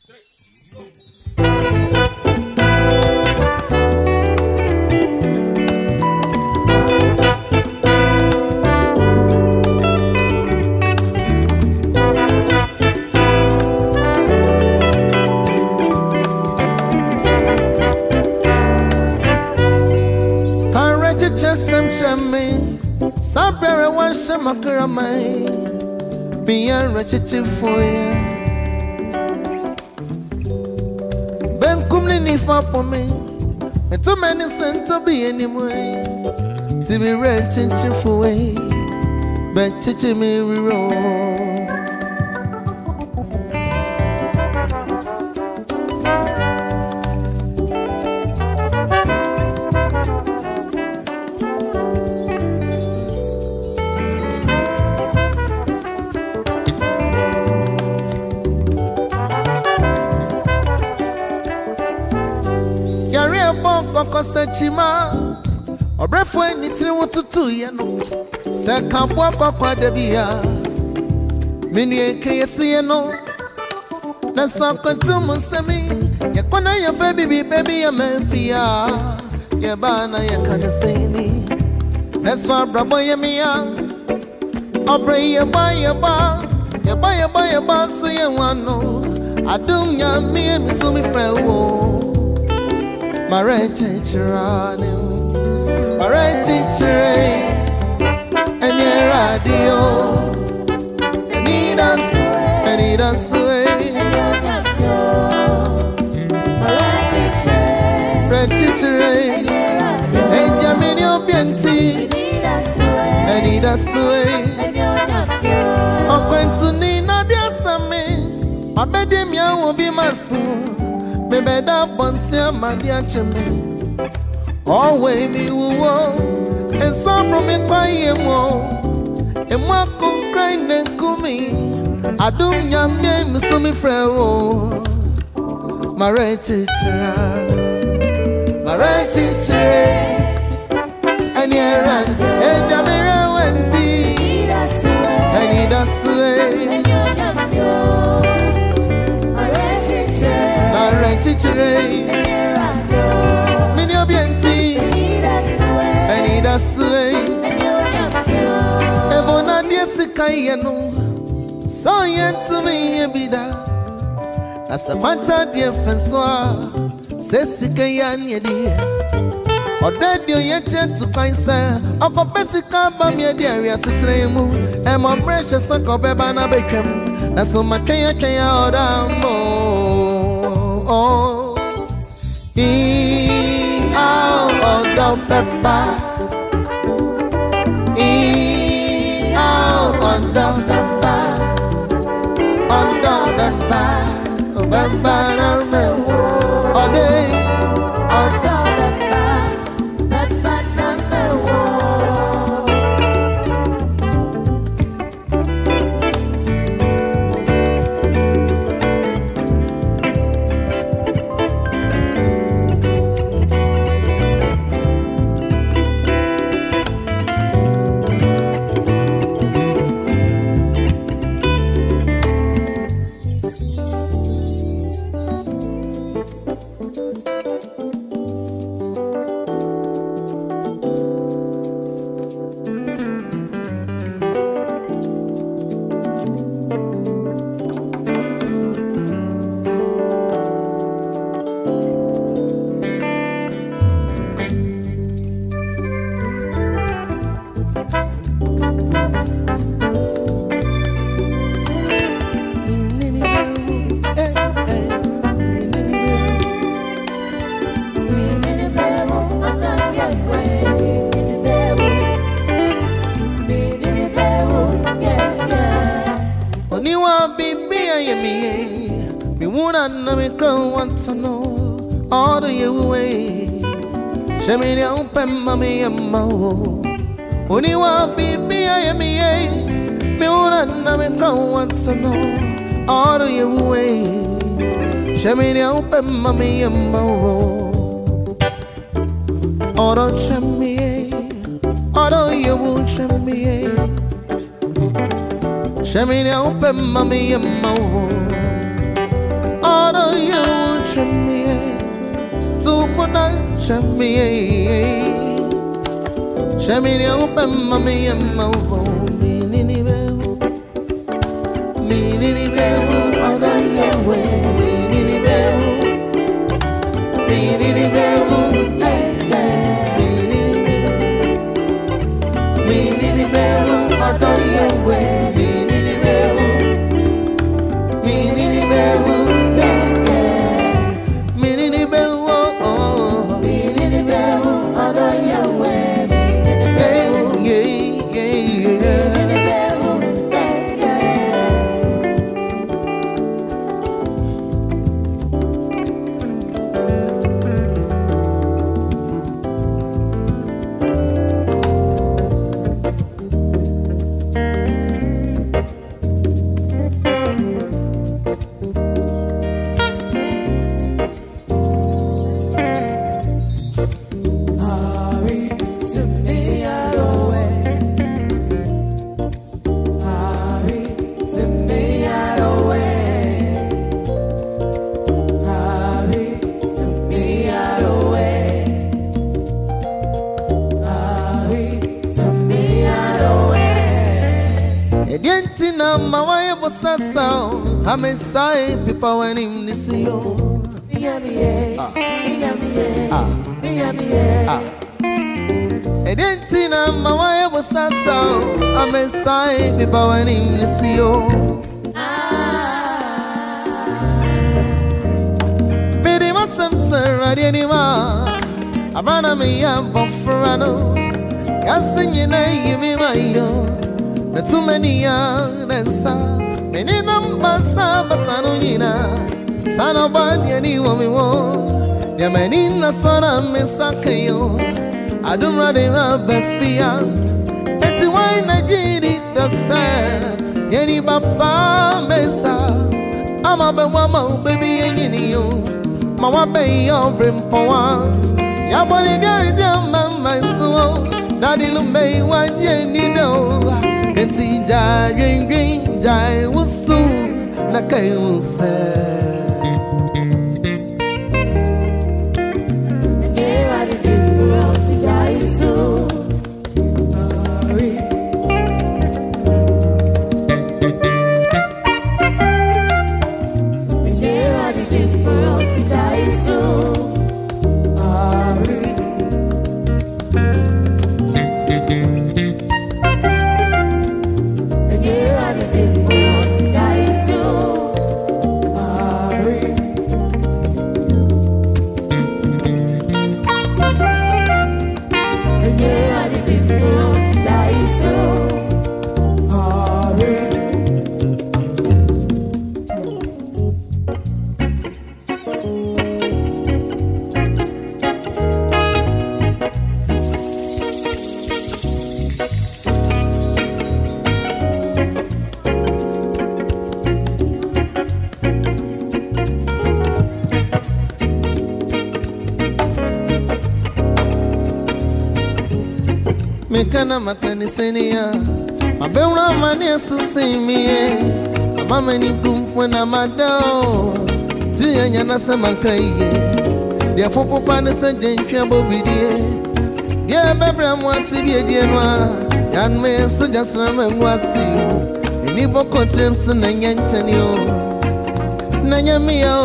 Sabere wan shamakara mai biyan rachichi foye ben kumni ni fa pomi eto many sento bi anymore to be rachichi foye ben chichi mi ro. Chima obrefo ni tiri wotutu ye no se kan bo akwa da bia mini eke yesi no na so kontum semi ye kona ye baby ye mafia ye bana ye kana say me let's for brabo ye mia obre ye ba so ye wano adum nya mi so mi frɛ wo my teacher, and your radio, and need us away. My teacher, and your mini bianti, and need us away. I'm going to need Nadia Sami, my bedimia will be my soon. Me beda bontia madia chemi always me wo and so from me kwaye mo e mo kon grind and kumi adum nyame me so me frɛ wo mare chichira ani ran e jamira wenti ani daswe mini obienti and that's way ebona diesika yenu so yen to me bida as a banta die fenswa sesika yan yedi odadio yete to kaisa okopesika ba me dia wi atetremu e mo mreshe sako beba na bekem na so makaya odamo oh out on the pepper out on the pepper all day on the want to know all the way. Shemini open mommy and mo. Only one baby I am me want to know all the way. Shemini open mommy and mo. Oro chemi, oro you won't chemi. Shemini open mommy and mo. Oro Shemie, Tupuna Shemie, Shemie, open Mammy and Movo, Minnie Bell, Minnie Bell, other way, Minnie Bell, Minnie Bell, Minnie Bell, other way, Minnie Bell, Minnie Bell. I'm inside people when him to see you. My wife was so I'm inside people when him to see you. Biddy mustn't ready anymore. I ran a me up for a no. Yes, you know, give me my yo. But too many young and sad. Many numbers are Basanina, son of any woman won't. There many na son of Messakayo. I don't rather have a fear. It's why Nigeria does say, Yenny Papa Mesa. I'm a woman, baby, and you. Mama Bay, your brim power. Your body, dear, my soul. Daddy Lumay, one yenny do. And see, green. I was soon like I was said. And here I did world to die soon. And here I did world to die soon. Mekana makanisenia Mabewna mania susimie Mama ni kumpwena madao Tia nyana sema kraye Dia fufu pane se jenchwe bobidie Dia bebra mwati bie dienwa Yanme suja srame mwasi Inibo kontrem su na nyanchanyo Na nyamio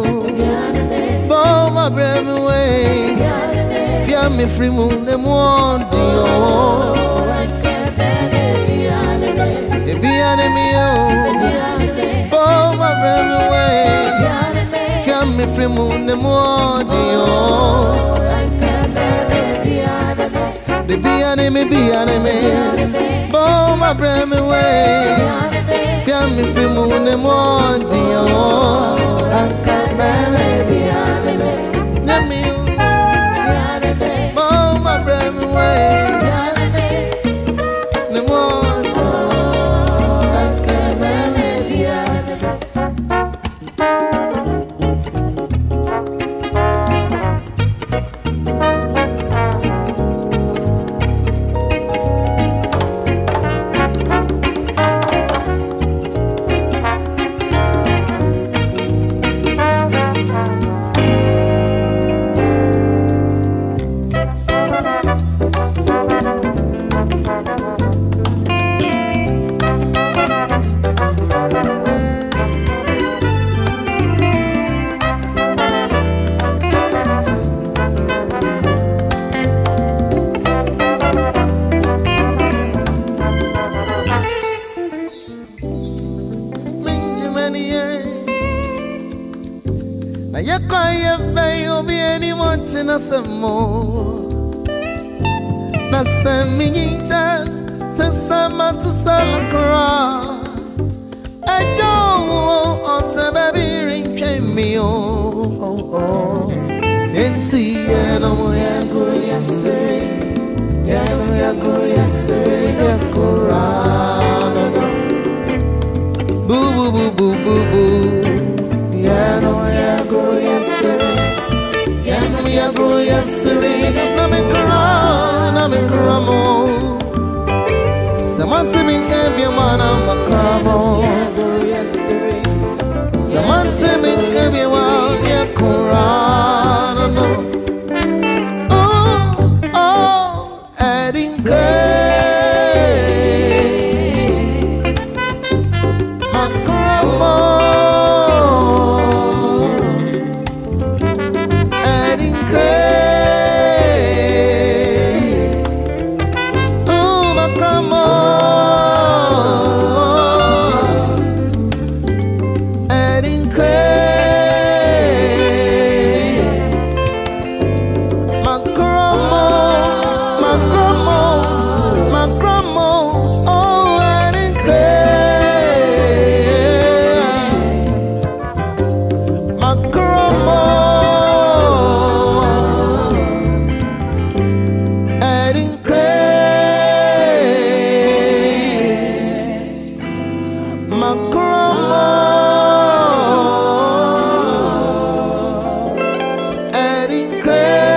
Bo mabremi we Fia mi frimu ne mwondi yo Ebianemi yo Bo mabremi we Fia mi frimu ne mwondi yo Ebianemi Bo mabremi we Fia mi frimu ne mwondi yo Nyami yo Bo mabremi we Yakaya bay obi any watching us more. Naseminja to sama to salakra. I don't want to baby ring came me oh. Enti yano yago yasere. Yano yago yasere yakura. Boo boo boo boo boo boo. Yano yago yasere. Yano yago yasere. Namikra mo. Samantha me can be one of my cramo. Samantha me can be one yakura. Adding grace. My cramo. Adding grace.